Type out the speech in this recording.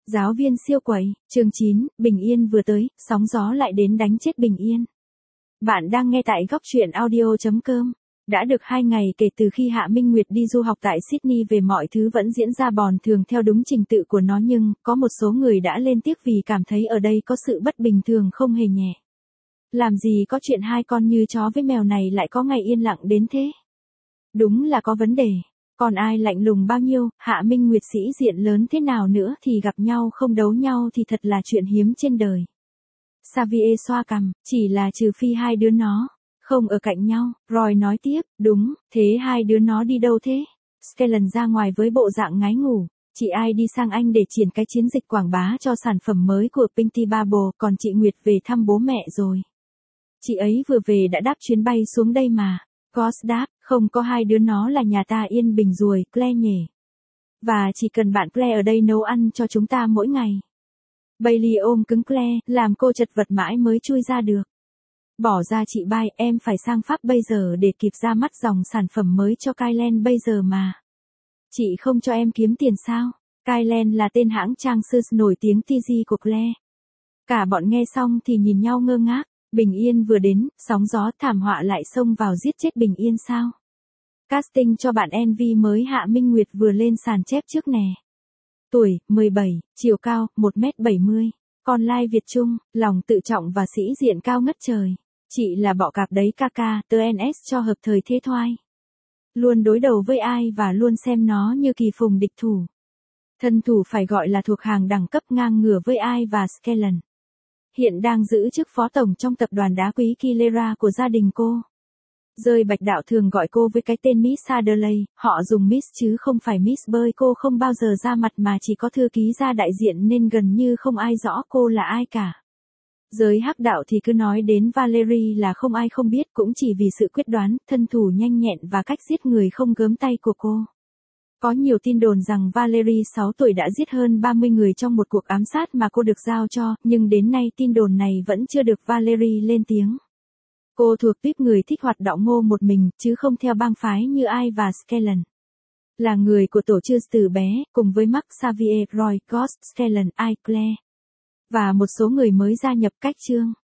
Giáo viên siêu quậy, chương 9, Bình Yên vừa tới, sóng gió lại đến đánh chết Bình Yên. Bạn đang nghe tại góc truyện audio.com. Đã được 2 ngày kể từ khi Hạ Minh Nguyệt đi du học tại Sydney về mọi thứ vẫn diễn ra bòn thường theo đúng trình tự của nó nhưng, có một số người đã lên tiếc vì cảm thấy ở đây có sự bất bình thường không hề nhẹ. Làm gì có chuyện hai con như chó với mèo này lại có ngày yên lặng đến thế? Đúng là có vấn đề. Còn ai lạnh lùng bao nhiêu, Hạ Minh Nguyệt sĩ diện lớn thế nào nữa thì gặp nhau không đấu nhau thì thật là chuyện hiếm trên đời. Xavier xoa cằm, chỉ là trừ phi hai đứa nó không ở cạnh nhau. Roy nói tiếp, đúng, thế hai đứa nó đi đâu thế? Skellen ra ngoài với bộ dạng ngái ngủ. Chị ai đi sang Anh để triển cái chiến dịch quảng bá cho sản phẩm mới của Pinty Bubble, còn chị Nguyệt về thăm bố mẹ rồi. Chị ấy vừa về đã đáp chuyến bay xuống đây mà. Goss đáp, không có hai đứa nó là nhà ta yên bình rồi, Claire nhỉ. Và chỉ cần bạn Claire ở đây nấu ăn cho chúng ta mỗi ngày. Bailey ôm cứng Claire, làm cô chật vật mãi mới chui ra được. Bỏ ra chị Bai, em phải sang Pháp bây giờ để kịp ra mắt dòng sản phẩm mới cho Kylen bây giờ mà. Chị không cho em kiếm tiền sao? Kylen là tên hãng trang sức nổi tiếng TG của Claire. Cả bọn nghe xong thì nhìn nhau ngơ ngác. Bình Yên vừa đến, sóng gió thảm họa lại xông vào giết chết Bình Yên sao? Casting cho bạn MV mới Hạ Minh Nguyệt vừa lên sàn chép trước nè. Tuổi, 17, chiều cao, 1m70. Con lai Việt Trung, lòng tự trọng và sĩ diện cao ngất trời. Chị là bọ cạp đấy ca, TNS cho hợp thời thế thoai. Luôn đối đầu với ai và luôn xem nó như kỳ phùng địch thủ. Thân thủ phải gọi là thuộc hàng đẳng cấp ngang ngửa với ai và Skellen. Hiện đang giữ chức phó tổng trong tập đoàn đá quý Kilera của gia đình cô. Rơi Bạch Đạo thường gọi cô với cái tên Miss Adderley, họ dùng Miss chứ không phải Miss bởi cô không bao giờ ra mặt mà chỉ có thư ký ra đại diện nên gần như không ai rõ cô là ai cả. Giới hắc đạo thì cứ nói đến Valerie là không ai không biết cũng chỉ vì sự quyết đoán, thân thủ nhanh nhẹn và cách giết người không gớm tay của cô. Có nhiều tin đồn rằng Valerie 6 tuổi đã giết hơn 30 người trong một cuộc ám sát mà cô được giao cho, nhưng đến nay tin đồn này vẫn chưa được Valerie lên tiếng. Cô thuộc tuýp người thích hoạt động ngô một mình, chứ không theo bang phái như ai và Skellen. Là người của tổ chức từ bé, cùng với Mark Xavier, Roy, Goss, Skellen, Claire. Và một số người mới gia nhập cách chương.